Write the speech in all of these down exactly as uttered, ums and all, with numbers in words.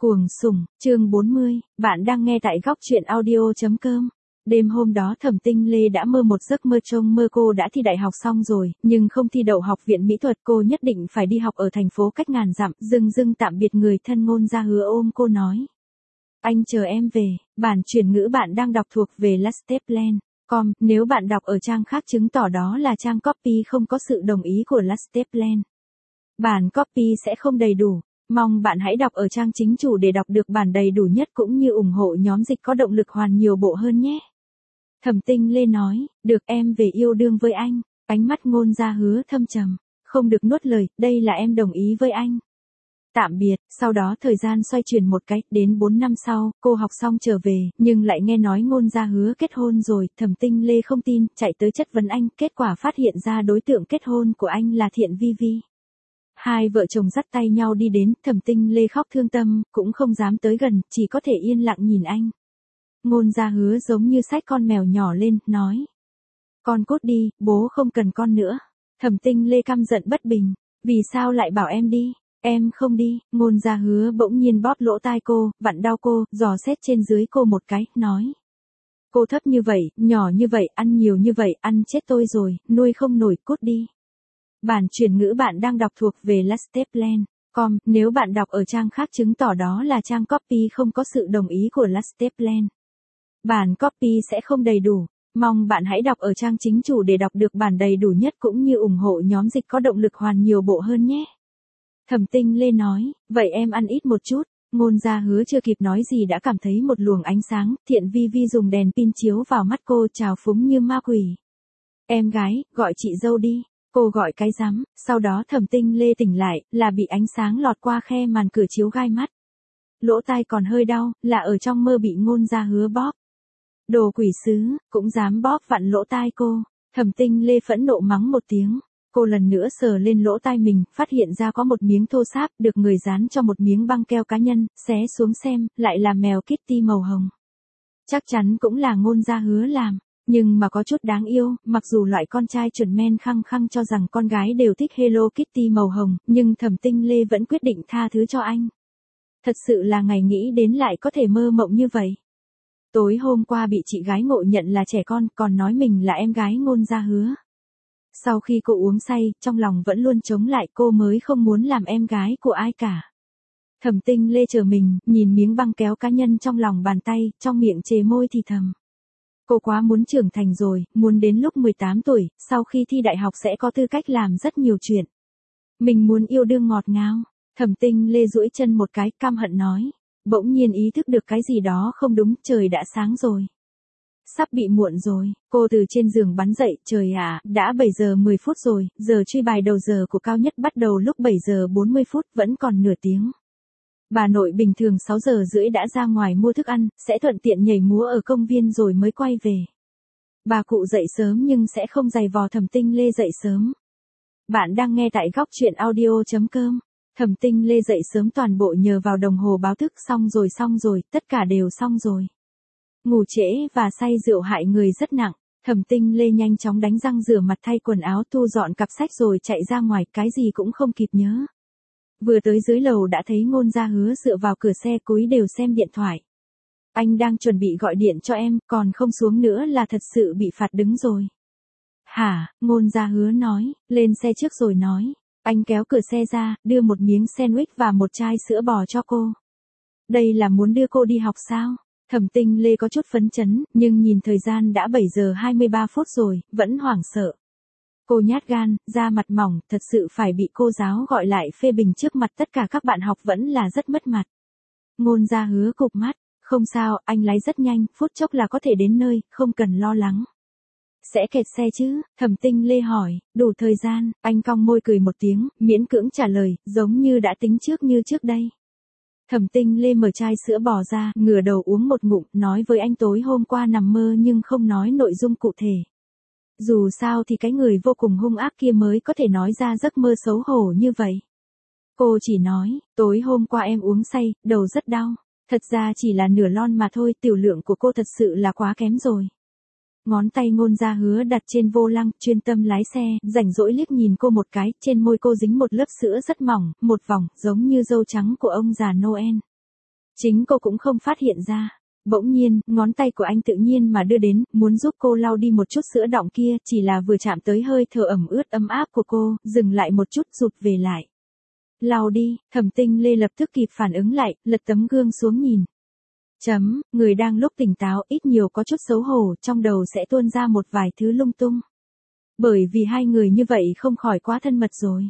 Cuồng sủng, chương bốn mươi, bạn đang nghe tại góc truyện audio chấm com. Đêm hôm đó Thẩm Tinh Lê đã mơ một giấc mơ trông mơ cô đã thi đại học xong rồi, nhưng không thi đậu học viện mỹ thuật, cô nhất định phải đi học ở thành phố cách ngàn dặm, dưng dưng tạm biệt người thân. Ngôn Gia Hứa ôm cô nói. Anh chờ em về, bản chuyển ngữ bạn đang đọc thuộc về Lasteplan chấm com, nếu bạn đọc ở trang khác chứng tỏ đó là trang copy không có sự đồng ý của Lasteplan. Bản copy sẽ không đầy đủ. Mong bạn hãy đọc ở trang chính chủ để đọc được bản đầy đủ nhất cũng như ủng hộ nhóm dịch có động lực hoàn nhiều bộ hơn nhé. Thẩm Tinh Lê nói, được em về yêu đương với anh. Ánh mắt Ngôn Gia Hứa thâm trầm, không được nuốt lời, đây là em đồng ý với anh. Tạm biệt, sau đó thời gian xoay chuyển một cái, đến bốn năm sau, cô học xong trở về, nhưng lại nghe nói Ngôn Gia Hứa kết hôn rồi, Thẩm Tinh Lê không tin, chạy tới chất vấn anh, kết quả phát hiện ra đối tượng kết hôn của anh là Thiện Vi Vi. Hai vợ chồng dắt tay nhau đi đến, Thẩm Tinh Lê khóc thương tâm, cũng không dám tới gần, chỉ có thể yên lặng nhìn anh. Ngôn Gia Hứa giống như xách con mèo nhỏ lên, nói. Con cút đi, bố không cần con nữa. Thẩm Tinh Lê căm giận bất bình, vì sao lại bảo em đi, em không đi. Ngôn Gia Hứa bỗng nhiên bóp lỗ tai cô, vặn đau cô, dò xét trên dưới cô một cái, nói. Cô thấp như vậy, nhỏ như vậy, ăn nhiều như vậy, ăn chết tôi rồi, nuôi không nổi, cút đi. Bản chuyển ngữ bạn đang đọc thuộc về Lasteplan chấm com, nếu bạn đọc ở trang khác chứng tỏ đó là trang copy không có sự đồng ý của Lasteplan. Bản copy sẽ không đầy đủ. Mong bạn hãy đọc ở trang chính chủ để đọc được bản đầy đủ nhất cũng như ủng hộ nhóm dịch có động lực hoàn nhiều bộ hơn nhé. Thẩm Tinh Lê nói, vậy em ăn ít một chút. Ngôn Gia Hứa chưa kịp nói gì đã cảm thấy một luồng ánh sáng, Thiện Vi Vi dùng đèn pin chiếu vào mắt cô, trào phúng như ma quỷ. Em gái, gọi chị dâu đi. Cô gọi cái rắm, sau đó Thẩm Tinh Lê tỉnh lại, là bị ánh sáng lọt qua khe màn cửa chiếu gai mắt. Lỗ tai còn hơi đau, là ở trong mơ bị Ngôn Gia Hứa bóp. Đồ quỷ sứ, cũng dám bóp vặn lỗ tai cô. Thẩm Tinh Lê phẫn nộ mắng một tiếng. Cô lần nữa sờ lên lỗ tai mình, phát hiện ra có một miếng thô sáp, được người dán cho một miếng băng keo cá nhân, xé xuống xem, lại là mèo Kitty màu hồng. Chắc chắn cũng là Ngôn Gia Hứa làm. Nhưng mà có chút đáng yêu, mặc dù loại con trai chuẩn men khăng khăng cho rằng con gái đều thích Hello Kitty màu hồng, nhưng Thẩm Tinh Lê vẫn quyết định tha thứ cho anh. Thật sự là ngày nghĩ đến lại có thể mơ mộng như vậy. Tối hôm qua bị chị gái ngộ nhận là trẻ con, còn nói mình là em gái Ngôn Gia Hứa. Sau khi cô uống say, trong lòng vẫn luôn chống lại, cô mới không muốn làm em gái của ai cả. Thẩm Tinh Lê chờ mình, nhìn miếng băng kéo cá nhân trong lòng bàn tay, trong miệng chề môi thì thầm. Cô quá muốn trưởng thành rồi, muốn đến lúc mười tám tuổi, sau khi thi đại học sẽ có tư cách làm rất nhiều chuyện. Mình muốn yêu đương ngọt ngào. Thẩm Tinh Lê duỗi chân một cái, căm hận nói. Bỗng nhiên ý thức được cái gì đó không đúng, trời đã sáng rồi. Sắp bị muộn rồi, cô từ trên giường bắn dậy, trời ạ, đã bảy giờ mười phút rồi, giờ truy bài đầu giờ của cao nhất bắt đầu lúc bảy giờ bốn mươi phút, vẫn còn nửa tiếng. Bà nội bình thường sáu giờ rưỡi đã ra ngoài mua thức ăn, sẽ thuận tiện nhảy múa ở công viên rồi mới quay về. Bà cụ dậy sớm nhưng sẽ không giày vò Thẩm Tinh Lê dậy sớm. Bạn đang nghe tại góc truyện audio chấm com. Thẩm Tinh Lê dậy sớm toàn bộ nhờ vào đồng hồ báo thức, xong rồi xong rồi, tất cả đều xong rồi. Ngủ trễ và say rượu hại người rất nặng. Thẩm Tinh Lê nhanh chóng đánh răng rửa mặt thay quần áo thu dọn cặp sách rồi chạy ra ngoài, cái gì cũng không kịp nhớ. Vừa tới dưới lầu đã thấy Ngôn Gia Hứa dựa vào cửa xe cúi đều xem điện thoại. Anh đang chuẩn bị gọi điện cho em, còn không xuống nữa là thật sự bị phạt đứng rồi. Hả, Ngôn Gia Hứa nói, lên xe trước rồi nói. Anh kéo cửa xe ra, đưa một miếng sandwich và một chai sữa bò cho cô. Đây là muốn đưa cô đi học sao? Thẩm Tinh Lê có chút phấn chấn, nhưng nhìn thời gian đã bảy giờ hai mươi ba phút rồi, vẫn hoảng sợ. Cô nhát gan, da mặt mỏng, thật sự phải bị cô giáo gọi lại phê bình trước mặt tất cả các bạn học vẫn là rất mất mặt. Ngôn Gia Hứa cụp mắt, không sao, anh lái rất nhanh, phút chốc là có thể đến nơi, không cần lo lắng. Sẽ kẹt xe chứ? Thẩm Tinh Lê hỏi, đủ thời gian, anh cong môi cười một tiếng, miễn cưỡng trả lời, giống như đã tính trước như trước đây. Thẩm Tinh Lê mở chai sữa bò ra, ngửa đầu uống một ngụm, nói với anh tối hôm qua nằm mơ nhưng không nói nội dung cụ thể. Dù sao thì cái người vô cùng hung ác kia mới có thể nói ra giấc mơ xấu hổ như vậy. Cô chỉ nói, tối hôm qua em uống say, đầu rất đau. Thật ra chỉ là nửa lon mà thôi, tiểu lượng của cô thật sự là quá kém rồi. Ngón tay Ngôn Gia Hứa đặt trên vô lăng, chuyên tâm lái xe, rảnh rỗi liếc nhìn cô một cái, trên môi cô dính một lớp sữa rất mỏng, một vòng, giống như dâu trắng của ông già Noel. Chính cô cũng không phát hiện ra. Bỗng nhiên, ngón tay của anh tự nhiên mà đưa đến, muốn giúp cô lau đi một chút sữa đọng kia, chỉ là vừa chạm tới hơi thở ẩm ướt ấm áp của cô, dừng lại một chút rụt về lại. Lau đi, Thẩm Tinh Lê lập tức kịp phản ứng lại, lật tấm gương xuống nhìn. Chấm, người đang lúc tỉnh táo ít nhiều có chút xấu hổ, trong đầu sẽ tuôn ra một vài thứ lung tung. Bởi vì hai người như vậy không khỏi quá thân mật rồi.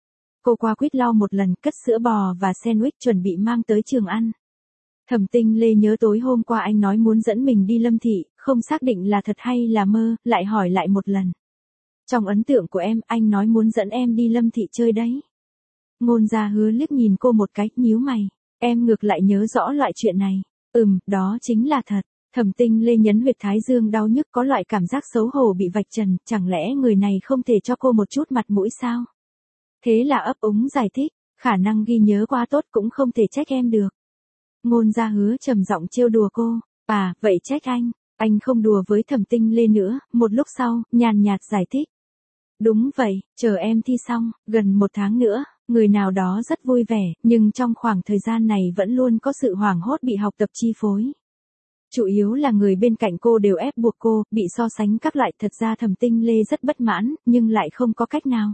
Cô qua quýt lau một lần, cất sữa bò và sandwich chuẩn bị mang tới trường ăn. Thẩm Tinh Lê nhớ tối hôm qua anh nói muốn dẫn mình đi Lâm Thị, không xác định là thật hay là mơ, lại hỏi lại một lần. Trong ấn tượng của em, anh nói muốn dẫn em đi Lâm Thị chơi đấy. Ngôn Gia Hứa liếc nhìn cô một cái, nhíu mày. Em ngược lại nhớ rõ loại chuyện này. Ừm, đó chính là thật. Thẩm Tinh Lê nhấn huyệt thái dương đau nhức, có loại cảm giác xấu hổ bị vạch trần, chẳng lẽ người này không thể cho cô một chút mặt mũi sao? Thế là ấp úng giải thích, khả năng ghi nhớ quá tốt cũng không thể trách em được. Ngôn Gia Hứa trầm giọng trêu đùa cô, à, vậy trách anh, anh không đùa với Thẩm Tinh Lê nữa, một lúc sau, nhàn nhạt giải thích. Đúng vậy, chờ em thi xong, gần một tháng nữa, người nào đó rất vui vẻ, nhưng trong khoảng thời gian này vẫn luôn có sự hoảng hốt bị học tập chi phối. Chủ yếu là người bên cạnh cô đều ép buộc cô, bị so sánh các loại, thật ra Thẩm Tinh Lê rất bất mãn, nhưng lại không có cách nào.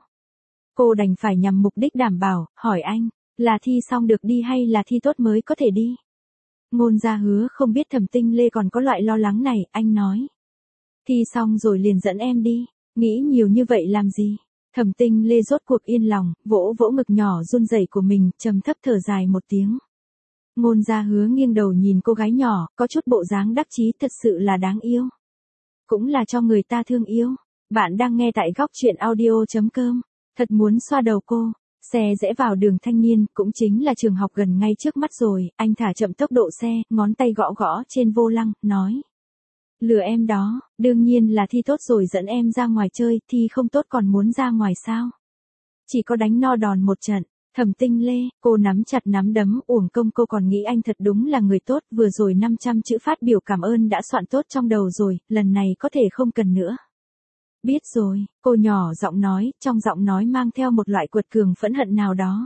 Cô đành phải nhằm mục đích đảm bảo, hỏi anh, là thi xong được đi hay là thi tốt mới có thể đi? Ngôn Gia Hứa không biết Thẩm Tinh Lê còn có loại lo lắng này, anh nói. Thi xong rồi liền dẫn em đi, nghĩ nhiều như vậy làm gì? Thẩm Tinh Lê rốt cuộc yên lòng, vỗ vỗ ngực nhỏ run rẩy của mình, trầm thấp thở dài một tiếng. Ngôn Gia Hứa nghiêng đầu nhìn cô gái nhỏ, có chút bộ dáng đắc chí, thật sự là đáng yêu. Cũng là cho người ta thương yêu. Bạn đang nghe tại góc truyện audio chấm com. Thật muốn xoa đầu cô. Xe rẽ vào đường Thanh Niên, cũng chính là trường học gần ngay trước mắt rồi, anh thả chậm tốc độ xe, ngón tay gõ gõ trên vô lăng, nói. Lừa em đó, đương nhiên là thi tốt rồi dẫn em ra ngoài chơi, thi không tốt còn muốn ra ngoài sao? Chỉ có đánh no đòn một trận. Thẩm Tinh Lê, cô nắm chặt nắm đấm, uổng công cô còn nghĩ anh thật đúng là người tốt, vừa rồi năm trăm chữ phát biểu cảm ơn đã soạn tốt trong đầu rồi, lần này có thể không cần nữa. Biết rồi, cô nhỏ giọng nói, trong giọng nói mang theo một loại quật cường phẫn hận nào đó.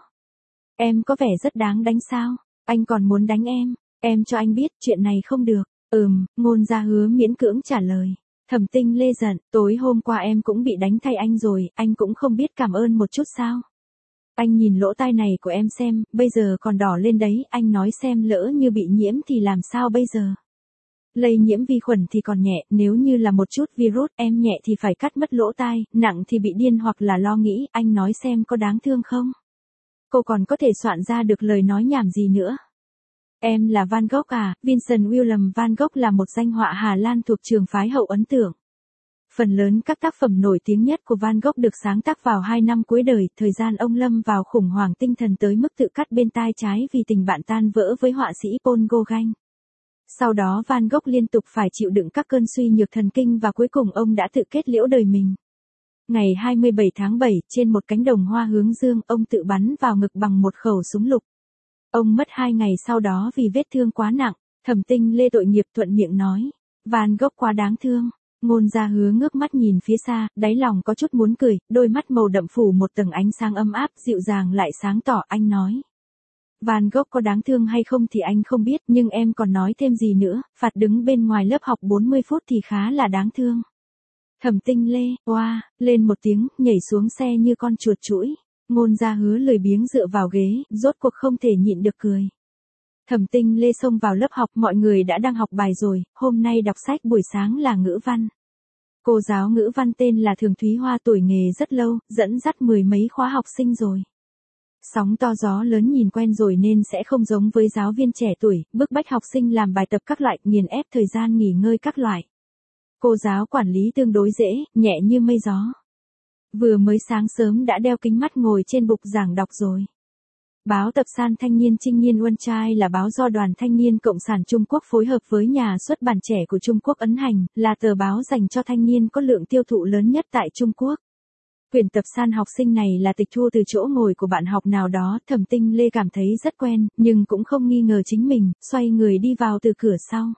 Em có vẻ rất đáng đánh sao? Anh còn muốn đánh em, em cho anh biết chuyện này không được. Ừm, Ngôn Gia Hứa miễn cưỡng trả lời. Thẩm Tinh Lê giận, tối hôm qua em cũng bị đánh thay anh rồi, anh cũng không biết cảm ơn một chút sao? Anh nhìn lỗ tai này của em xem, bây giờ còn đỏ lên đấy, anh nói xem lỡ như bị nhiễm thì làm sao bây giờ? Lây nhiễm vi khuẩn thì còn nhẹ, nếu như là một chút virus, em nhẹ thì phải cắt mất lỗ tai, nặng thì bị điên hoặc là lo nghĩ, anh nói xem có đáng thương không? Cô còn có thể soạn ra được lời nói nhảm gì nữa? Em là Van Gogh à? Vincent Willem Van Gogh là một danh họa Hà Lan thuộc trường phái hậu ấn tượng. Phần lớn các tác phẩm nổi tiếng nhất của Van Gogh được sáng tác vào hai năm cuối đời, thời gian ông lâm vào khủng hoảng tinh thần tới mức tự cắt bên tai trái vì tình bạn tan vỡ với họa sĩ Paul Gauguin. Sau đó Van Gogh liên tục phải chịu đựng các cơn suy nhược thần kinh và cuối cùng ông đã tự kết liễu đời mình. Ngày hai mươi bảy tháng bảy, trên một cánh đồng hoa hướng dương, ông tự bắn vào ngực bằng một khẩu súng lục. Ông mất hai ngày sau đó vì vết thương quá nặng. Thẩm Tinh Lê tội nghiệp thuận miệng nói. Van Gogh quá đáng thương. Ngôn Gia Hứa ngước mắt nhìn phía xa, đáy lòng có chút muốn cười, đôi mắt màu đậm phủ một tầng ánh sáng ấm áp, dịu dàng lại sáng tỏ, anh nói. Van Gogh có đáng thương hay không thì anh không biết, nhưng em còn nói thêm gì nữa, phạt đứng bên ngoài lớp học bốn mươi phút thì khá là đáng thương. Thẩm Tinh Lê, oa, lên một tiếng, nhảy xuống xe như con chuột chũi. Ngôn Gia Hứa lười biếng dựa vào ghế, rốt cuộc không thể nhịn được cười. Thẩm Tinh Lê xông vào lớp học, mọi người đã đang học bài rồi, hôm nay đọc sách buổi sáng là ngữ văn. Cô giáo ngữ văn tên là Thường Thúy Hoa tuổi nghề rất lâu, dẫn dắt mười mấy khóa học sinh rồi. Sóng to gió lớn nhìn quen rồi nên sẽ không giống với giáo viên trẻ tuổi, bức bách học sinh làm bài tập các loại, nghiền ép thời gian nghỉ ngơi các loại. Cô giáo quản lý tương đối dễ, nhẹ như mây gió. Vừa mới sáng sớm đã đeo kính mắt ngồi trên bục giảng đọc rồi. Báo tập san Thanh niên Trinh Niên Uân Trai là báo do Đoàn Thanh niên Cộng sản Trung Quốc phối hợp với nhà xuất bản trẻ của Trung Quốc ấn hành, là tờ báo dành cho thanh niên có lượng tiêu thụ lớn nhất tại Trung Quốc. Quyển tập san học sinh này là tịch thu từ chỗ ngồi của bạn học nào đó, Thẩm Tinh Lê cảm thấy rất quen, nhưng cũng không nghi ngờ chính mình, xoay người đi vào từ cửa sau.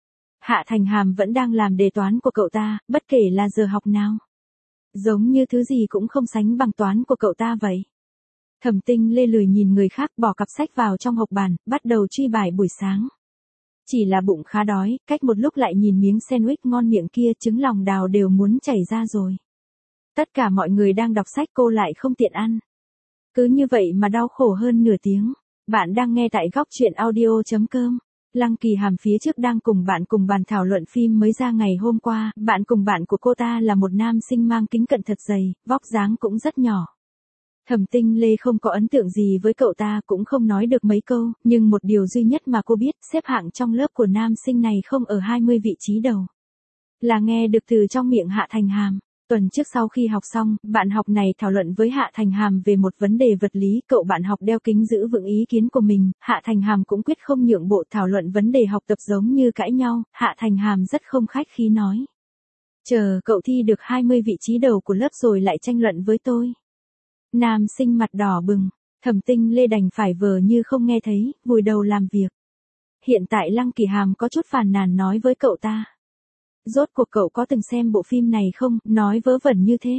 Hạ Thành Hàm vẫn đang làm đề toán của cậu ta, bất kể là giờ học nào. Giống như thứ gì cũng không sánh bằng toán của cậu ta vậy. Thẩm Tinh Lê lười nhìn người khác, bỏ cặp sách vào trong hộc bàn, bắt đầu truy bài buổi sáng. Chỉ là bụng khá đói, cách một lúc lại nhìn miếng sandwich ngon miệng kia, trứng lòng đào đều muốn chảy ra rồi. Tất cả mọi người đang đọc sách, cô lại không tiện ăn. Cứ như vậy mà đau khổ hơn nửa tiếng. Bạn đang nghe tại góc truyện audio chấm com. Lăng Kỳ Hàm phía trước đang cùng bạn cùng bàn thảo luận phim mới ra ngày hôm qua, bạn cùng bạn của cô ta là một nam sinh mang kính cận thật dày, vóc dáng cũng rất nhỏ. Thẩm Tinh Lê không có ấn tượng gì với cậu ta, cũng không nói được mấy câu, nhưng một điều duy nhất mà cô biết, xếp hạng trong lớp của nam sinh này không ở hai mươi vị trí đầu. Là nghe được từ trong miệng Hạ Thành Hàm. Tuần trước sau khi học xong, bạn học này thảo luận với Hạ Thành Hàm về một vấn đề vật lý, cậu bạn học đeo kính giữ vững ý kiến của mình, Hạ Thành Hàm cũng quyết không nhượng bộ, thảo luận vấn đề học tập giống như cãi nhau, Hạ Thành Hàm rất không khách khí nói. Chờ cậu thi được hai mươi vị trí đầu của lớp rồi lại tranh luận với tôi. Nam sinh mặt đỏ bừng, Thẩm Tinh Lê đành phải vờ như không nghe thấy, vùi đầu làm việc. Hiện tại Lăng Kỳ Hàm có chút phàn nàn nói với cậu ta. Rốt cuộc cậu có từng xem bộ phim này không, nói vớ vẩn như thế.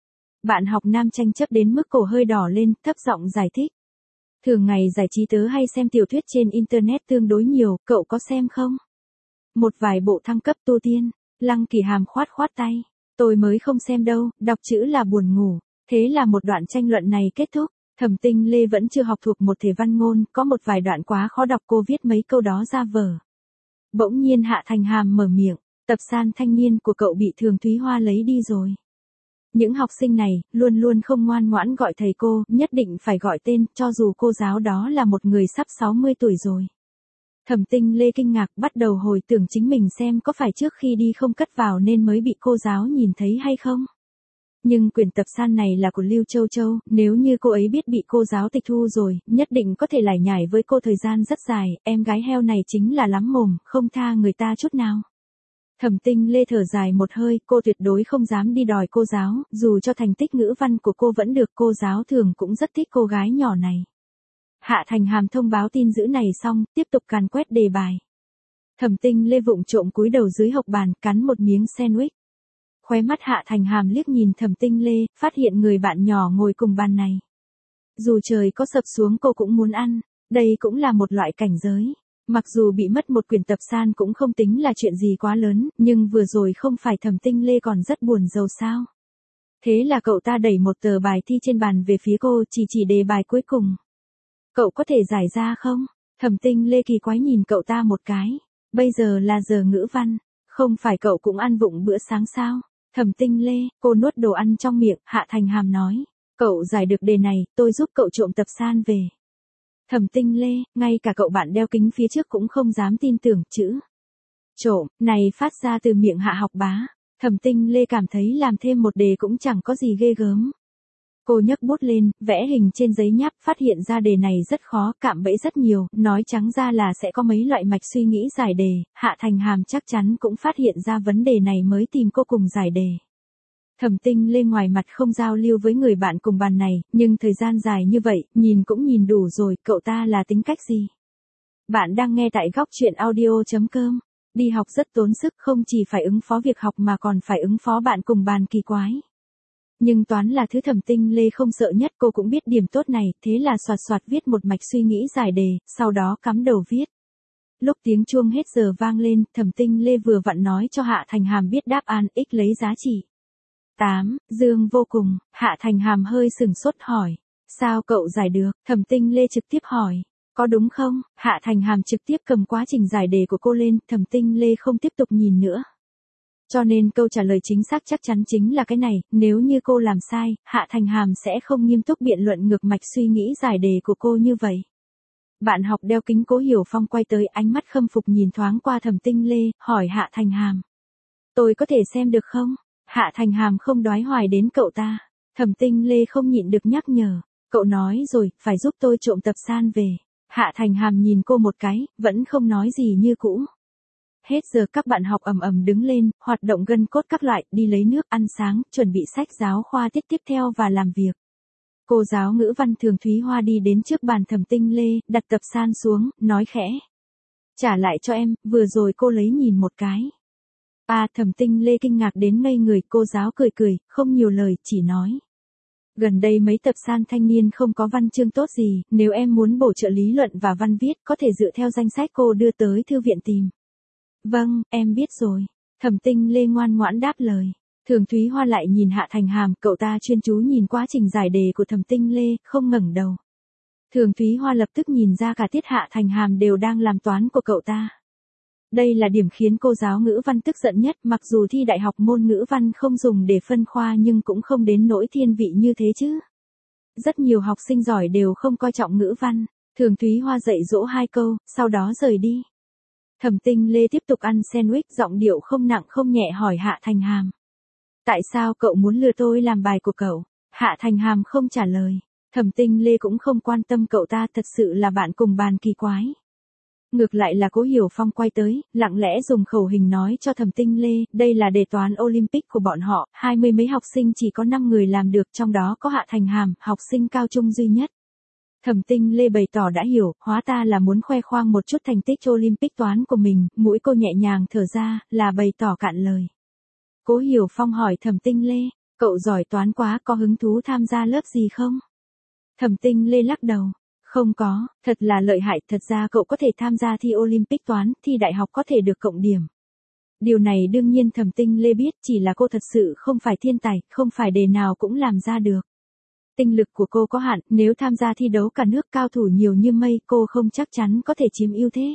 Bạn học nam tranh chấp đến mức cổ hơi đỏ lên, thấp giọng giải thích. Thường ngày giải trí tớ hay xem tiểu thuyết trên internet tương đối nhiều, cậu có xem không? Một vài bộ thăng cấp tu tiên, Lăng Kỳ Hàm khoát khoát tay. Tôi mới không xem đâu, đọc chữ là buồn ngủ. Thế là một đoạn tranh luận này kết thúc. Thẩm Tinh Lê vẫn chưa học thuộc một thể văn ngôn, có một vài đoạn quá khó đọc, cô viết mấy câu đó ra vở. Bỗng nhiên Hạ Thành Hàm mở miệng. Tập san thanh niên của cậu bị Thường Thúy Hoa lấy đi rồi. Những học sinh này, luôn luôn không ngoan ngoãn gọi thầy cô, nhất định phải gọi tên, cho dù cô giáo đó là một người sắp sáu mươi tuổi rồi. Thẩm Tinh Lê kinh ngạc, bắt đầu hồi tưởng chính mình xem có phải trước khi đi không cất vào nên mới bị cô giáo nhìn thấy hay không. Nhưng quyển tập san này là của Lưu Châu Châu, nếu như cô ấy biết bị cô giáo tịch thu rồi, nhất định có thể lải nhải với cô thời gian rất dài, em gái heo này chính là lắm mồm, không tha người ta chút nào. Thẩm Tinh Lê thở dài một hơi, cô tuyệt đối không dám đi đòi cô giáo, dù cho thành tích ngữ văn của cô vẫn được, cô giáo thường cũng rất thích cô gái nhỏ này. Hạ Thành Hàm thông báo tin dữ này xong, tiếp tục càn quét đề bài. Thẩm Tinh Lê vụng trộm cúi đầu dưới hộc bàn, cắn một miếng sandwich. Khóe mắt Hạ Thành Hàm liếc nhìn Thẩm Tinh Lê, phát hiện người bạn nhỏ ngồi cùng bàn này. Dù trời có sập xuống cô cũng muốn ăn, đây cũng là một loại cảnh giới. Mặc dù bị mất một quyển tập san cũng không tính là chuyện gì quá lớn, nhưng vừa rồi không phải Thẩm Tinh Lê còn rất buồn rầu sao. Thế là cậu ta đẩy một tờ bài thi trên bàn về phía cô, chỉ chỉ đề bài cuối cùng. Cậu có thể giải ra không? Thẩm Tinh Lê kỳ quái nhìn cậu ta một cái. Bây giờ là giờ ngữ văn, không phải cậu cũng ăn vụng bữa sáng sao? Thẩm Tinh Lê, cô nuốt đồ ăn trong miệng, Hạ Thành Hàm nói. Cậu giải được đề này, tôi giúp cậu trộm tập san về. Thẩm Tinh Lê, ngay cả cậu bạn đeo kính phía trước cũng không dám tin tưởng, chữ trộm này phát ra từ miệng Hạ học bá. Thẩm Tinh Lê cảm thấy làm thêm một đề cũng chẳng có gì ghê gớm. Cô nhấc bút lên, vẽ hình trên giấy nháp, phát hiện ra đề này rất khó, cạm bẫy rất nhiều, nói trắng ra là sẽ có mấy loại mạch suy nghĩ giải đề. Hạ Thành Hàm chắc chắn cũng phát hiện ra vấn đề này mới tìm cô cùng giải đề. Thẩm Tinh Lê ngoài mặt không giao lưu với người bạn cùng bàn này, nhưng thời gian dài như vậy, nhìn cũng nhìn đủ rồi, cậu ta là tính cách gì? Bạn đang nghe tại góc truyện audio chấm com. Đi học rất tốn sức, không chỉ phải ứng phó việc học mà còn phải ứng phó bạn cùng bàn kỳ quái. Nhưng toán là thứ Thẩm Tinh Lê không sợ nhất, cô cũng biết điểm tốt này, thế là soạt soạt viết một mạch suy nghĩ giải đề, sau đó cắm đầu viết. Lúc tiếng chuông hết giờ vang lên, Thẩm Tinh Lê vừa vặn nói cho Hạ Thành Hàm biết đáp án, x lấy giá trị tám, dương vô cùng. Hạ Thành Hàm hơi sừng sốt hỏi. Sao cậu giải được? Thẩm Tinh Lê trực tiếp hỏi. Có đúng không? Hạ Thành Hàm trực tiếp cầm quá trình giải đề của cô lên, Thẩm Tinh Lê không tiếp tục nhìn nữa. Cho nên câu trả lời chính xác chắc chắn chính là cái này, nếu như cô làm sai, Hạ Thành Hàm sẽ không nghiêm túc biện luận ngược mạch suy nghĩ giải đề của cô như vậy. Bạn học đeo kính Cố Hiểu Phong quay tới, ánh mắt khâm phục nhìn thoáng qua Thẩm Tinh Lê, hỏi Hạ Thành Hàm. Tôi có thể xem được không? Hạ Thành Hàm không đoái hoài đến cậu ta. Thẩm Tinh Lê không nhịn được nhắc nhở. Cậu nói rồi, phải giúp tôi trộm tập san về. Hạ Thành Hàm nhìn cô một cái, vẫn không nói gì như cũ. Hết giờ các bạn học ầm ầm đứng lên, hoạt động gân cốt các loại, đi lấy nước, ăn sáng, chuẩn bị sách giáo khoa tiết tiếp theo và làm việc. Cô giáo ngữ văn Thường Thúy Hoa đi đến trước bàn Thẩm Tinh Lê, đặt tập san xuống, nói khẽ. Trả lại cho em, vừa rồi cô lấy nhìn một cái. À, Thẩm Tinh Lê kinh ngạc đến ngây người, cô giáo cười cười, không nhiều lời, chỉ nói. Gần đây mấy tập san thanh niên không có văn chương tốt gì, nếu em muốn bổ trợ lý luận và văn viết, có thể dựa theo danh sách cô đưa tới thư viện tìm. Vâng, em biết rồi. Thẩm Tinh Lê ngoan ngoãn đáp lời. Thường Thúy Hoa lại nhìn Hạ Thành Hàm, cậu ta chuyên chú nhìn quá trình giải đề của Thẩm Tinh Lê, không ngẩng đầu. Thường Thúy Hoa lập tức nhìn ra cả tiết Hạ Thành Hàm đều đang làm toán của cậu ta. Đây là điểm khiến cô giáo ngữ văn tức giận nhất, mặc dù thi đại học môn ngữ văn không dùng để phân khoa nhưng cũng không đến nỗi thiên vị như thế chứ. Rất nhiều học sinh giỏi đều không coi trọng ngữ văn. Thường Thúy Hoa dạy dỗ hai câu, sau đó rời đi. Thẩm Tinh Lê tiếp tục ăn sandwich, giọng điệu không nặng không nhẹ hỏi Hạ Thành Hàm. Tại sao cậu muốn lừa tôi làm bài của cậu? Hạ Thành Hàm không trả lời. Thẩm Tinh Lê cũng không quan tâm cậu ta, thật sự là bạn cùng bàn kỳ quái. Ngược lại là Cố Hiểu Phong quay tới, lặng lẽ dùng khẩu hình nói cho Thẩm Tinh Lê, đây là đề toán Olympic của bọn họ, hai mươi mấy học sinh chỉ có năm người làm được, trong đó có Hạ Thành Hàm, học sinh cao trung duy nhất. Thẩm Tinh Lê bày tỏ đã hiểu, hóa ta là muốn khoe khoang một chút thành tích Olympic toán của mình, mũi cô nhẹ nhàng thở ra, là bày tỏ cạn lời. Cố Hiểu Phong hỏi Thẩm Tinh Lê, cậu giỏi toán quá, có hứng thú tham gia lớp gì không? Thẩm Tinh Lê lắc đầu. Không có, thật là lợi hại, thật ra cậu có thể tham gia thi Olympic toán, thi đại học có thể được cộng điểm. Điều này đương nhiên Thẩm Tinh Lê biết, chỉ là cô thật sự không phải thiên tài, không phải đề nào cũng làm ra được. Tinh lực của cô có hạn, nếu tham gia thi đấu cả nước cao thủ nhiều như mây, cô không chắc chắn có thể chiếm ưu thế.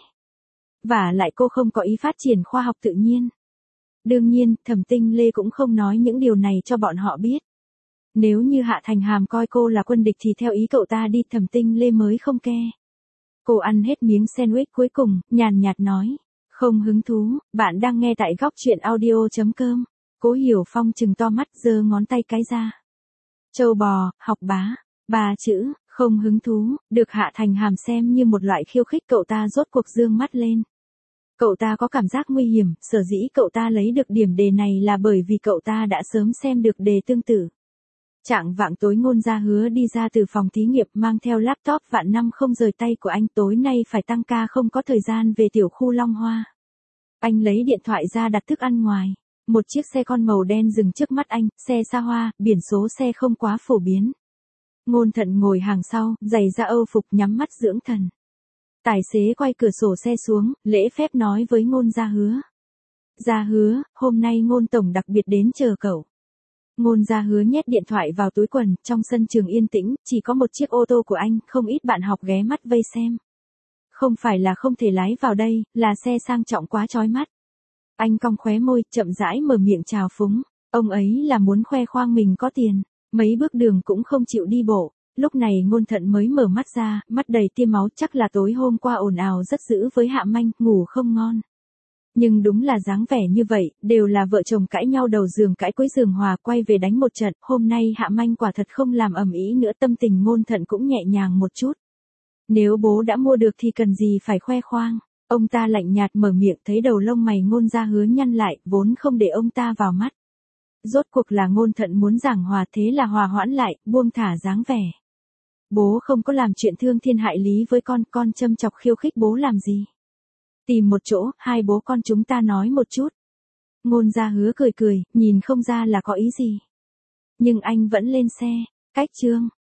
Và lại cô không có ý phát triển khoa học tự nhiên. Đương nhiên, Thẩm Tinh Lê cũng không nói những điều này cho bọn họ biết. Nếu như Hạ Thành Hàm coi cô là quân địch thì theo ý cậu ta đi, Thẩm Tinh Lê mới không ke. Cô ăn hết miếng sandwich cuối cùng, nhàn nhạt nói. Không hứng thú, bạn đang nghe tại góc truyện audio chấm com. Cố Hiểu Phong trừng to mắt, giơ ngón tay cái ra. Châu bò, học bá, ba chữ, không hứng thú, được Hạ Thành Hàm xem như một loại khiêu khích, cậu ta rốt cuộc dương mắt lên. Cậu ta có cảm giác nguy hiểm, sở dĩ cậu ta lấy được điểm đề này là bởi vì cậu ta đã sớm xem được đề tương tự. Trạng vạng tối Ngôn Gia Hứa đi ra từ phòng thí nghiệm mang theo laptop vạn năm không rời tay của anh, tối nay phải tăng ca không có thời gian về tiểu khu Long Hoa. Anh lấy điện thoại ra đặt thức ăn ngoài. Một chiếc xe con màu đen dừng trước mắt anh, xe xa hoa, biển số xe không quá phổ biến. Ngôn Thận ngồi hàng sau, giày da Âu phục, nhắm mắt dưỡng thần. Tài xế quay cửa sổ xe xuống, lễ phép nói với Ngôn Gia Hứa. Gia Hứa, hôm nay Ngôn tổng đặc biệt đến chờ cậu. Ngôn Gia Hứa nhét điện thoại vào túi quần, trong sân trường yên tĩnh, chỉ có một chiếc ô tô của anh, không ít bạn học ghé mắt vây xem. Không phải là không thể lái vào đây, là xe sang trọng quá chói mắt. Anh cong khóe môi, chậm rãi mở miệng chào phúng. Ông ấy là muốn khoe khoang mình có tiền, mấy bước đường cũng không chịu đi bộ. Lúc này Ngôn Thận mới mở mắt ra, mắt đầy tia máu, chắc là tối hôm qua ồn ào rất dữ với Hạ Manh, ngủ không ngon. Nhưng đúng là dáng vẻ như vậy, đều là vợ chồng cãi nhau đầu giường cãi cuối giường hòa, quay về đánh một trận, hôm nay Hạ Manh quả thật không làm ầm ĩ nữa, tâm tình Ngôn Thận cũng nhẹ nhàng một chút. Nếu bố đã mua được thì cần gì phải khoe khoang. Ông ta lạnh nhạt mở miệng, thấy đầu lông mày Ngôn Gia Hứa nhăn lại, vốn không để ông ta vào mắt. Rốt cuộc là Ngôn Thận muốn giảng hòa, thế là hòa hoãn lại, buông thả dáng vẻ. Bố không có làm chuyện thương thiên hại lý với con, con châm chọc khiêu khích bố làm gì. Tìm một chỗ, hai bố con chúng ta nói một chút. Ngôn Gia Hứa cười cười, nhìn không ra là có ý gì. Nhưng anh vẫn lên xe, cách chương.